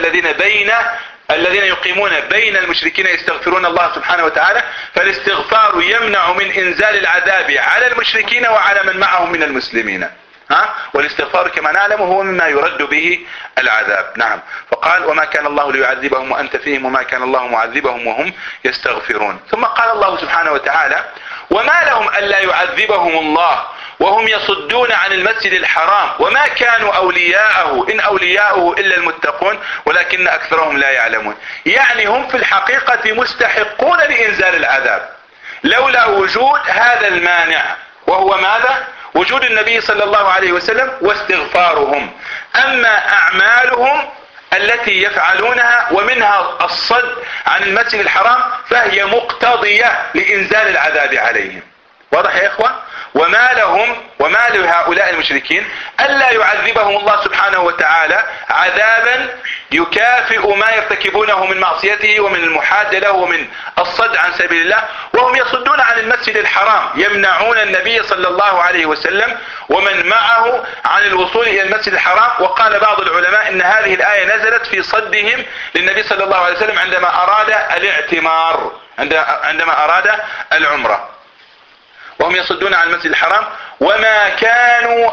Speaker 1: الذين يقيمون بين المشركين يستغفرون الله سبحانه وتعالى. فالاستغفار يمنع من إنزال العذاب على المشركين وعلى من معهم من المسلمين. والاستغفار كما نعلم هو مما يرد به العذاب. نعم. فقال وما كان الله ليعذبهم وأنت فيهم وما كان الله معذبهم وهم يستغفرون. ثم قال الله سبحانه وتعالى وما لهم ألا يعذبهم الله وهم يصدون عن المسجد الحرام وما كانوا أولياءه إن أولياءه إلا المتقون ولكن أكثرهم لا يعلمون. يعني هم في الحقيقة مستحقون لإنزال العذاب لولا وجود هذا المانع وهو ماذا؟ وجود النبي صلى الله عليه وسلم واستغفارهم. اما اعمالهم التي يفعلونها ومنها الصد عن المسجد الحرام فهي مقتضية لإنزال العذاب عليهم. واضح يا إخوة؟ وما لهؤلاء المشركين ألا يعذبهم الله سبحانه وتعالى عذابا يكافئ ما يرتكبونه من معصيته ومن المحادة له ومن الصد عن سبيل الله، وهم يصدون عن المسجد الحرام، يمنعون النبي صلى الله عليه وسلم ومن معه عن الوصول إلى المسجد الحرام. وقال بعض العلماء إن هذه الآية نزلت في صدهم للنبي صلى الله عليه وسلم عندما أراد الاعتمار، عندما أراد العمرة، وهم يصدون عن المسجد الحرام وما كانوا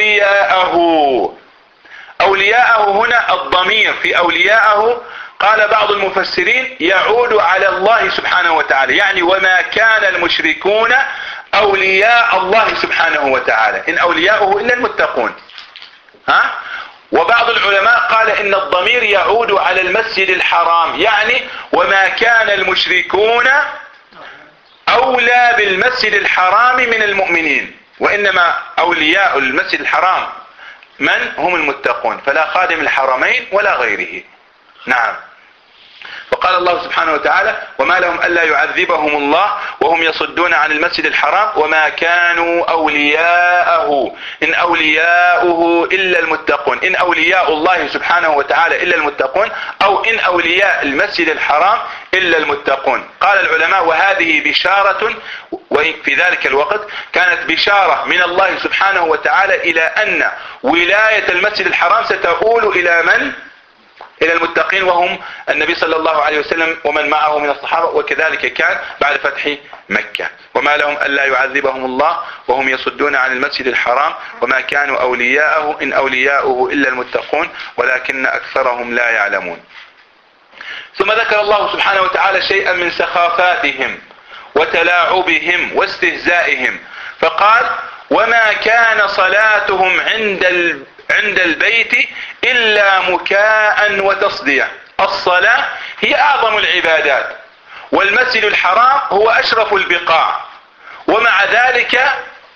Speaker 1: أولياءه هنا الضمير في أولياءه قال بعض المفسرين يعود على الله سبحانه وتعالى، يعني وما كان المشركون أولياء الله سبحانه وتعالى، إن أولياءه إلا المتقون. وبعض العلماء قال إن الضمير يعود على المسجد الحرام، يعني وما كان المشركون أولى بالمسجد الحرام من المؤمنين، وإنما أولياء المسجد الحرام من هم المتقون، فلا خادم الحرمين ولا غيره. نعم. فقال الله سبحانه وتعالى وما لهم ألا يعذبهم الله وهم يصدون عن المسجد الحرام وما كانوا أولياءه إن أولياؤه إلا المتقون، إن أولياء الله سبحانه وتعالى إلا المتقون، أو إن أولياء المسجد الحرام إلا المتقون. قال العلماء وهذه بشارة، وفي ذلك الوقت كانت بشارة من الله سبحانه وتعالى إلى أن ولاية المسجد الحرام ستؤول إلى من؟ إلى المتقين، وهم النبي صلى الله عليه وسلم ومن معه من الصحابة، وكذلك كان بعد فتح مكة. وما لهم ألا يعذبهم الله وهم يصدون عن المسجد الحرام وما كانوا أولياءه إن أولياؤه إلا المتقون ولكن أكثرهم لا يعلمون. ثم ذكر الله سبحانه وتعالى شيئا من سخافاتهم وتلاعبهم واستهزائهم، فقال وما كان صلاتهم عند البيت إلا مكاء وتصدية. الصلاة هي أعظم العبادات، والمسجد الحرام هو أشرف البقاع، ومع ذلك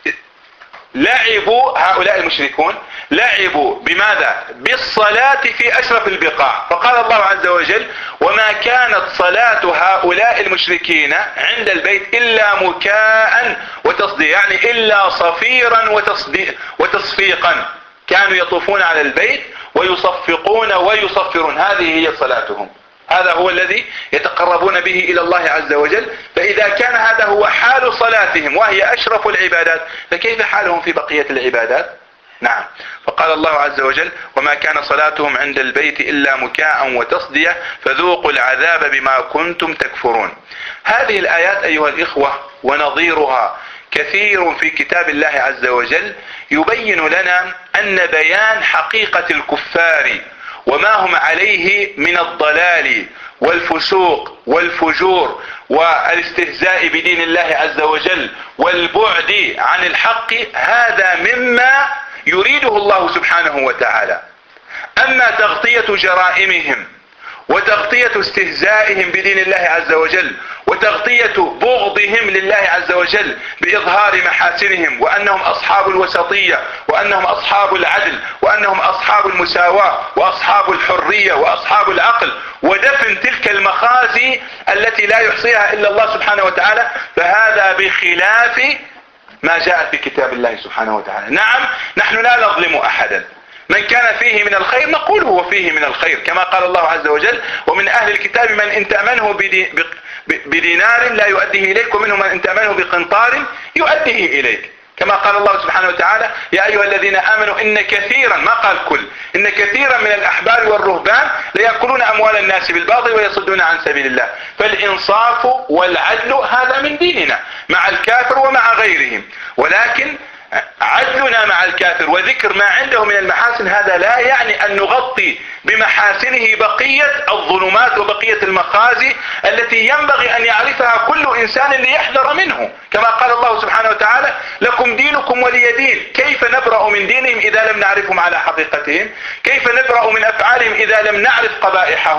Speaker 1: لعبوا هؤلاء المشركون، لعبوا بماذا؟ بالصلاة في أشرف البقاع. فقال الله عز وجل وما كانت صلاة هؤلاء المشركين عند البيت إلا مكاء وتصدية، يعني إلا صفيرا وتصفيقا، كانوا يطوفون على البيت ويصفقون ويصفرون، هذه هي صلاتهم، هذا هو الذي يتقربون به إلى الله عز وجل. فإذا كان هذا هو حال صلاتهم وهي أشرف العبادات، فكيف حالهم في بقية العبادات؟ نعم. فقال الله عز وجل وما كان صلاتهم عند البيت إلا مكاء وتصدية فذوقوا العذاب بما كنتم تكفرون. هذه الآيات أيها الإخوة ونظيرها كثير في كتاب الله عز وجل يبين لنا أن بيان حقيقة الكفار وما هم عليه من الضلال والفسوق والفجور والاستهزاء بدين الله عز وجل والبعد عن الحق، هذا مما يريده الله سبحانه وتعالى. أما تغطية جرائمهم وتغطية استهزائهم بدين الله عز وجل وتغطية بغضهم لله عز وجل بإظهار محاسنهم وأنهم أصحاب الوسطية وأنهم أصحاب العدل وأنهم أصحاب المساواة وأصحاب الحرية وأصحاب العقل، ودفن تلك المخازي التي لا يحصيها إلا الله سبحانه وتعالى، فهذا بخلاف ما جاء في كتاب الله سبحانه وتعالى. نعم، نحن لا نظلم أحدا، من كان فيه من الخير نقول هو فيه من الخير، كما قال الله عز وجل ومن أهل الكتاب من إن تأمنه بدينار لا يؤديه إليك ومنهم من إن تأمنه بقنطار يؤديه إليك، كما قال الله سبحانه وتعالى يا أيها الذين آمنوا إن كثيرا، ما قال كل، إن كثيرا من الأحبار والرهبان ليأكلون أموال الناس بالباطل ويصدون عن سبيل الله. فالإنصاف والعدل هذا من ديننا مع الكافر ومع غيرهم، ولكن عدلنا مع الكافر وذكر ما عنده من المحاسن هذا لا يعني أن نغطي بمحاسنه بقية الظلمات وبقية المخازي التي ينبغي أن يعرفها كل إنسان ليحذر منه، كما قال الله سبحانه وتعالى لكم دينكم ولي دين. كيف نبرأ من دينهم إذا لم نعرفهم على حقيقتهم؟ كيف نبرأ من أفعالهم إذا لم نعرف قبائحهم؟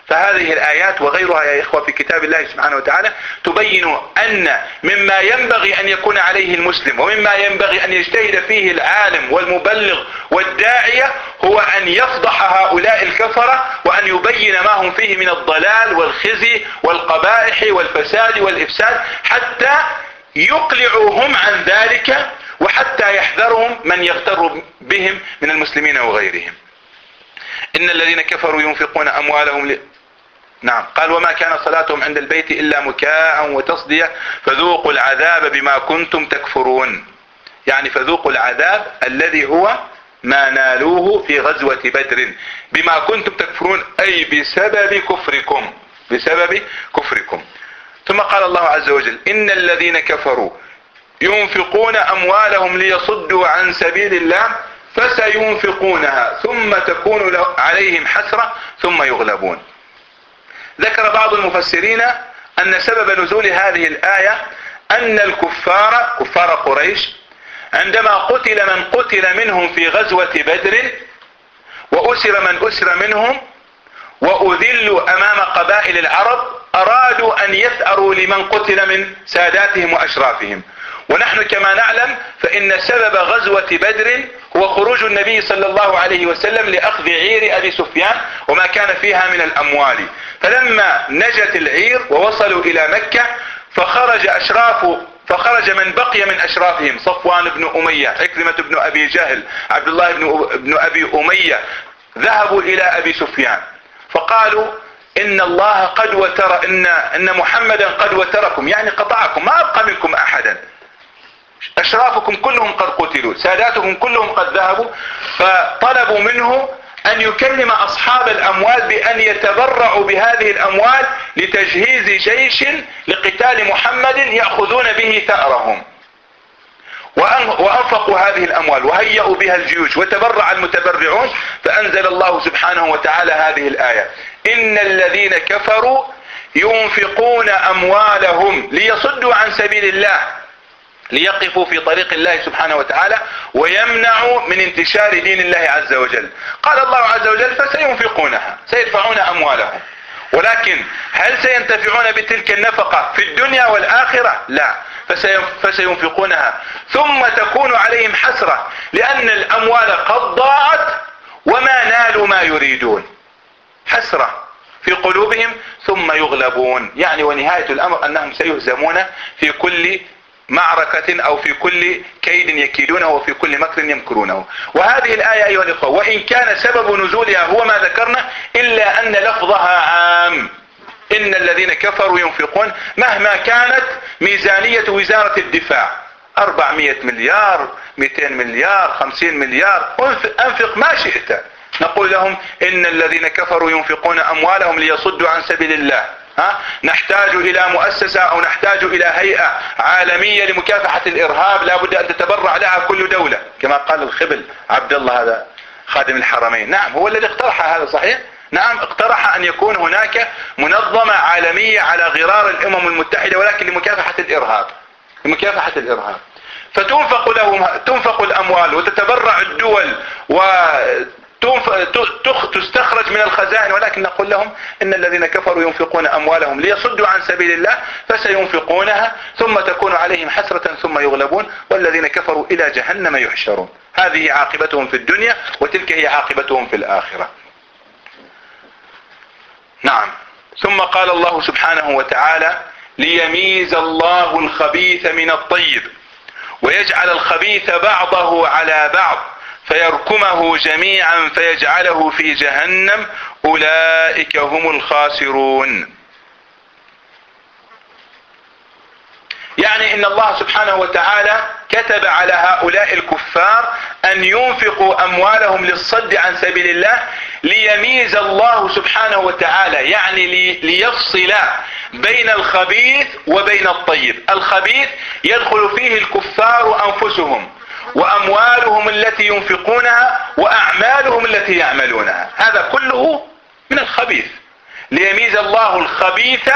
Speaker 1: فهذه الآيات وغيرها يا إخوة في كتاب الله سبحانه وتعالى تبين أن مما ينبغي أن يكون عليه المسلم ومما ينبغي أن يجتهد فيه العالم والمبلغ والداعية هو أن يفضح هؤلاء الكفرة وأن يبين ما هم فيه من الضلال والخزي والقبائح والفساد والإفساد حتى يقلعوهم عن ذلك وحتى يحذرهم من يغتر بهم من المسلمين وغيرهم. إن الذين كفروا ينفقون أموالهم نعم قال وما كان صلاتهم عند البيت إلا مكاء وتصدية فذوقوا العذاب بما كنتم تكفرون. يعني فذوقوا العذاب الذي هو ما نالوه في غزوة بدر بما كنتم تكفرون أي بسبب كفركم بسبب كفركم. ثم قال الله عز وجل إن الذين كفروا ينفقون أموالهم ليصدوا عن سبيل الله فسينفقونها ثم تكون عليهم حسرة ثم يغلبون. ذكر بعض المفسرين أن سبب نزول هذه الآية أن الكفار كفار قريش عندما قتل من قتل منهم في غزوة بدر وأسر من أسر منهم وأذلوا أمام قبائل العرب أرادوا أن يثأروا لمن قتل من ساداتهم وأشرافهم. ونحن كما نعلم فإن سبب غزوة بدر هو خروج النبي صلى الله عليه وسلم لأخذ عير أبي سفيان وما كان فيها من الأموال. فلما نجت العير ووصلوا إلى مكة فخرج من بقي من أشرافهم صفوان بن أمية عكرمة بن أبي جهل عبد الله بن أبي أمية ذهبوا إلى أبي سفيان فقالوا إن الله قد وتر إن محمدا قد وتركم يعني قطعكم ما أبقى منكم أحدا أشرافكم كلهم قد قتلوا ساداتكم كلهم قد ذهبوا. فطلبوا منه أن يكلم أصحاب الأموال بأن يتبرعوا بهذه الأموال لتجهيز جيش لقتال محمد يأخذون به ثأرهم. وأنفقوا هذه الأموال وهيئوا بها الجيوش وتبرع المتبرعون فأنزل الله سبحانه وتعالى هذه الآية إن الذين كفروا ينفقون أموالهم ليصدوا عن سبيل الله ليقفوا في طريق الله سبحانه وتعالى ويمنعوا من انتشار دين الله عز وجل. قال الله عز وجل فسينفقونها سيدفعون أموالهم ولكن هل سينتفعون بتلك النفقة في الدنيا والآخرة؟ لا فسينفقونها ثم تكون عليهم حسرة لأن الأموال قد ضاعت وما نالوا ما يريدون حسرة في قلوبهم ثم يغلبون. يعني ونهاية الأمر أنهم سيهزمون في كل معركة أو في كل كيد يكيدونه وفي كل مكر يمكرونه. وهذه الآية أيها الإخوة وإن كان سبب نزولها هو ما ذكرنا إلا أن لفظها عام إن الذين كفروا ينفقون مهما كانت ميزانية وزارة الدفاع 400 مليار 200 مليار 50 مليار أنفق ما شئت نقول لهم إن الذين كفروا ينفقون أموالهم ليصدوا عن سبيل الله. نحتاج إلى مؤسسة أو نحتاج إلى هيئة عالمية لمكافحة الإرهاب لا بد أن تتبرع لها كل دولة كما قال الخبل عبد الله هذا خادم الحرمين. نعم هو الذي اقترح هذا صحيح. نعم اقترح أن يكون هناك منظمة عالمية على غرار الأمم المتحدة ولكن لمكافحة الإرهاب فتنفق الأموال وتتبرع الدول تستخرج من الخزائن ولكن نقول لهم إن الذين كفروا ينفقون أموالهم ليصدوا عن سبيل الله فسينفقونها ثم تكون عليهم حسرة ثم يغلبون والذين كفروا إلى جهنم يحشرون. هذه عاقبتهم في الدنيا وتلك هي عاقبتهم في الآخرة. نعم ثم قال الله سبحانه وتعالى ليميز الله الخبيث من الطيب ويجعل الخبيث بعضه على بعض فيركمه جميعا فيجعله في جهنم أولئك هم الخاسرون. يعني إن الله سبحانه وتعالى كتب على هؤلاء الكفار أن ينفقوا أموالهم للصد عن سبيل الله ليميز الله سبحانه وتعالى يعني ليفصل بين الخبيث وبين الطيب. الخبيث يدخل فيه الكفار أنفسهم وأموالهم التي ينفقونها وأعمالهم التي يعملونها هذا كله من الخبيث. ليميز الله الخبيث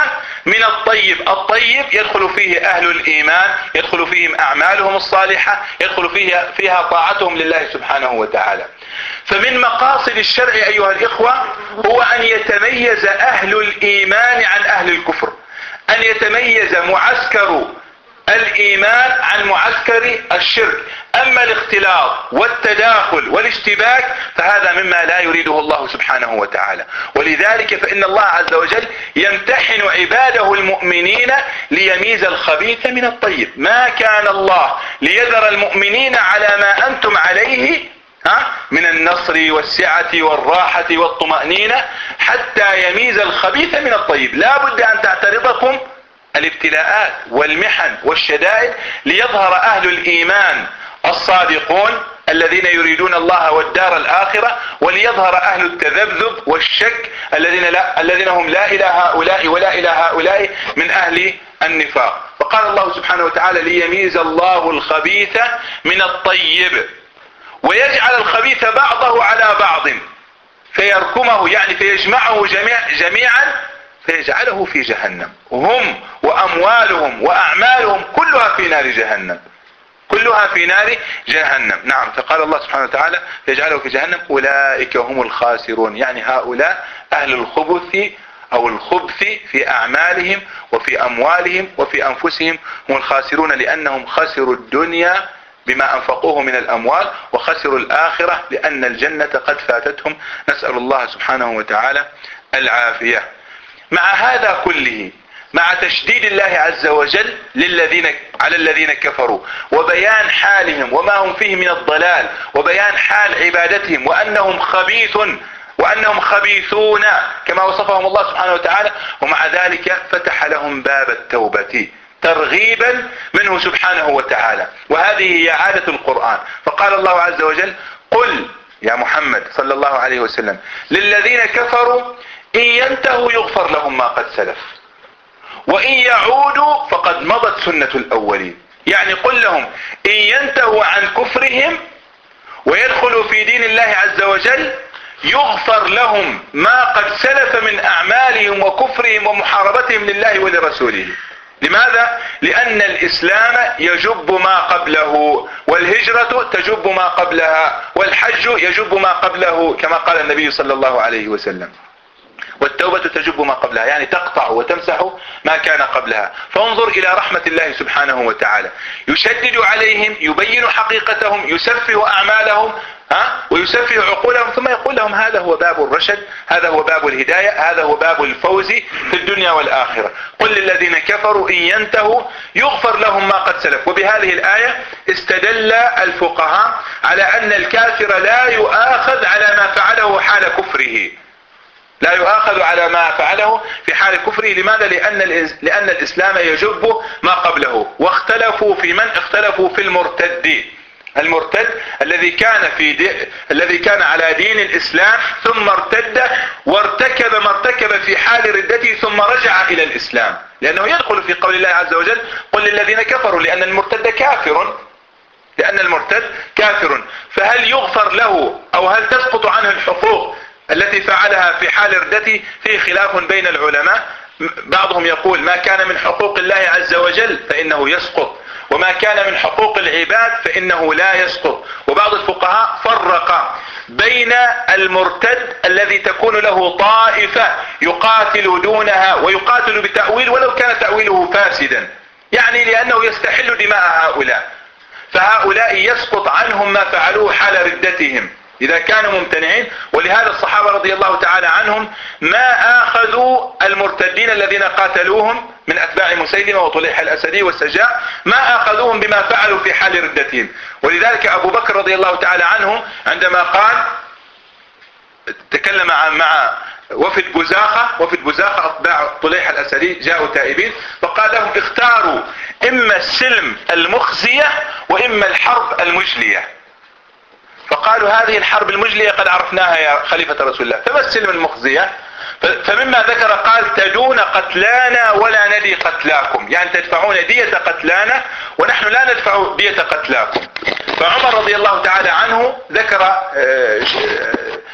Speaker 1: من الطيب. الطيب يدخل فيه أهل الإيمان، يدخل فيهم أعمالهم الصالحة، يدخل فيها طاعتهم لله سبحانه وتعالى. فمن مقاصد الشرع أيها الإخوة هو أن يتميز أهل الإيمان عن أهل الكفر، أن يتميز معسكر الإيمان عن معسكر الشرك. أما الاختلاط والتداخل والاشتباك فهذا مما لا يريده الله سبحانه وتعالى. ولذلك فإن الله عز وجل يمتحن عباده المؤمنين ليميز الخبيث من الطيب. ما كان الله ليذر المؤمنين على ما أنتم عليه من النصر والسعة والراحة والطمأنينة حتى يميز الخبيث من الطيب. لا بد أن تعترضكم الابتلاءات والمحن والشدائد ليظهر أهل الإيمان الصادقون الذين يريدون الله والدار الآخرة، وليظهر أهل التذبذب والشك الذين هم لا إلى هؤلاء ولا إلى هؤلاء من أهل النفاق. فقال الله سبحانه وتعالى ليميز الله الخبيث من الطيب ويجعل الخبيث بعضه على بعض فيركمه، يعني فيجمعه جميعا فيجعله في جهنم، هم وأموالهم وأعمالهم كلها في نار جهنم، كلها في نار جهنم. نعم، فقال الله سبحانه وتعالى يجعله في جهنم أولئك هم الخاسرون، يعني هؤلاء أهل الخبث أو الخبث في أعمالهم وفي أموالهم وفي أنفسهم هم الخاسرون، لأنهم خسروا الدنيا بما أنفقوه من الأموال وخسروا الآخرة لأن الجنة قد فاتتهم، نسأل الله سبحانه وتعالى العافية. مع هذا كله، مع تشديد الله عز وجل على الذين كفروا وبيان حالهم وما هم فيه من الضلال وبيان حال عبادتهم وأنهم خبيثون كما وصفهم الله سبحانه وتعالى، ومع ذلك فتح لهم باب التوبة ترغيبا منه سبحانه وتعالى. وهذه هي عادة القرآن. فقال الله عز وجل قل يا محمد صلى الله عليه وسلم للذين كفروا إن ينتهوا يغفر لهم ما قد سلف وإن يعودوا فقد مضت سنة الأولين. يعني قل لهم إن ينتهوا عن كفرهم ويدخلوا في دين الله عز وجل يغفر لهم ما قد سلف من أعمالهم وكفرهم ومحاربتهم لله ولرسوله. لماذا؟ لأن الإسلام يجب ما قبله، والهجرة تجب ما قبلها، والحج يجب ما قبله كما قال النبي صلى الله عليه وسلم، والتوبة تجب ما قبلها، يعني تقطع وتمسح ما كان قبلها. فانظر إلى رحمة الله سبحانه وتعالى، يشدد عليهم، يبين حقيقتهم، يسفه أعمالهم ويسفه عقولهم، ثم يقول لهم هذا هو باب الرشد، هذا هو باب الهداية، هذا هو باب الفوز في الدنيا والآخرة. قل للذين كفروا إن ينتهوا يغفر لهم ما قد سلف. وبهذه الآية استدل الفقهاء على أن الكافر لا يؤاخذ على ما فعله حال كفره، لا يؤاخذ على ما فعله في حال كفره. لماذا؟ لأن الإسلام يجب ما قبله. واختلفوا في من؟ اختلفوا في المرتد الذي كان على دين الإسلام ثم ارتد وارتكب ما ارتكب في حال ردته ثم رجع إلى الإسلام، لأنه يدخل في قول الله عز وجل قل للذين كفروا، لأن المرتد كافر. فهل يغفر له أو هل تسقط عنه الحقوق التي فعلها في حال ردته؟ فيه خلاف بين العلماء. بعضهم يقول ما كان من حقوق الله عز وجل فإنه يسقط، وما كان من حقوق العباد فإنه لا يسقط. وبعض الفقهاء فرق بين المرتد الذي تكون له طائفة يقاتل دونها ويقاتل بتأويل ولو كان تأويله فاسدا، يعني لأنه يستحل دماء هؤلاء، فهؤلاء يسقط عنهم ما فعلوه حال ردتهم إذا كانوا ممتنعين. ولهذا الصحابة رضي الله تعالى عنهم ما آخذوا المرتدين الذين قاتلوهم من أتباع مسيلمة وطليح الأسدي والسجاع، ما آخذوهم بما فعلوا في حال ردتهم. ولذلك أبو بكر رضي الله تعالى عنه عندما قال تكلم مع وفد بزاخة أتباع طليح الأسدي جاءوا تائبين، فقال لهم اختاروا إما السلم المخزية وإما الحرب المجلية. فقالوا هذه الحرب المجلية قد عرفناها يا خليفة رسول الله، فما السلم المخزية؟ فمما ذكر قال تدون قتلانا ولا ندي قتلاكم، يعني تدفعون دية قتلانا ونحن لا ندفع دية قتلاكم. فعمر رضي الله تعالى عنه ذكر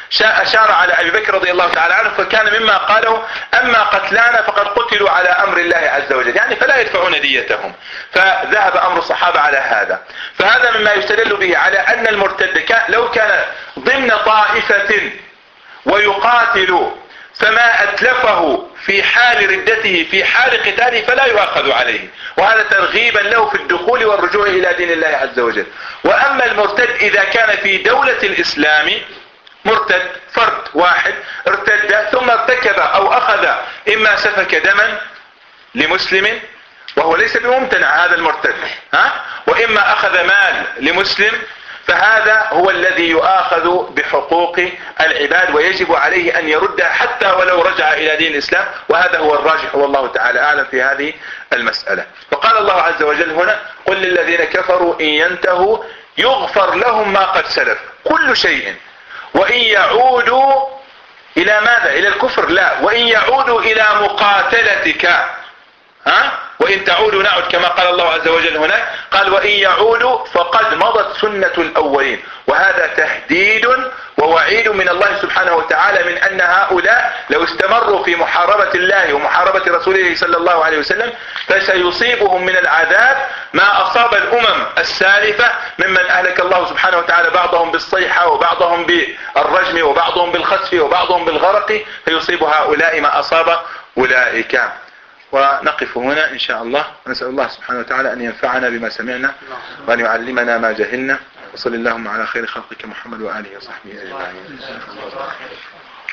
Speaker 1: أشار على أبي بكر رضي الله تعالى عنه فكان مما قاله أما قتلانا فقد قتلوا على أمر الله عز وجل، يعني فلا يدفعون ديتهم. فذهب أمر الصحابة على هذا. فهذا مما يستدل به على أن المرتد لو كان ضمن طائفة ويقاتل فما أتلفه في حال ردته في حال قتاله فلا يؤاخذ عليه، وهذا ترغيبا له في الدخول والرجوع إلى دين الله عز وجل. وأما المرتد إذا كان في دولة الإسلام، مرتد فرد واحد ارتد ثم ارتكب أو أخذ إما سفك دما لمسلم وهو ليس بممتنع هذا المرتد، وإما أخذ مال لمسلم، فهذا هو الذي يؤاخذ بحقوق العباد ويجب عليه أن يردها حتى ولو رجع إلى دين الإسلام، وهذا هو الراجح والله تعالى أعلم في هذه المسألة. فقال الله عز وجل هنا: قل للذين كفروا إن ينتهوا يغفر لهم ما قد سلف كل شيء، وإن يعودوا إلى ماذا؟ إلى الكفر؟ لا، وإن يعودوا إلى مقاتلتك، وإن تعودوا نعد كما قال الله عز وجل هناك، قال وإن يعودوا فقد مضت سنة الأولين. وهذا تهديد ووعيد من الله سبحانه وتعالى من أن هؤلاء لو استمروا في محاربة الله ومحاربة رسوله صلى الله عليه وسلم فسيصيبهم من العذاب ما أصاب الأمم السالفة ممن أهلك الله سبحانه وتعالى بعضهم بالصيحة وبعضهم بالرجم وبعضهم بالخسف وبعضهم بالغرق، فيصيب هؤلاء ما أصاب أولئك. ونقف هنا إن شاء الله، ونسأل الله سبحانه وتعالى أن ينفعنا بما سمعنا وأن يعلمنا ما جهلنا، وصل اللهم على خير خلقك محمد وآله وصحبه أجمعين.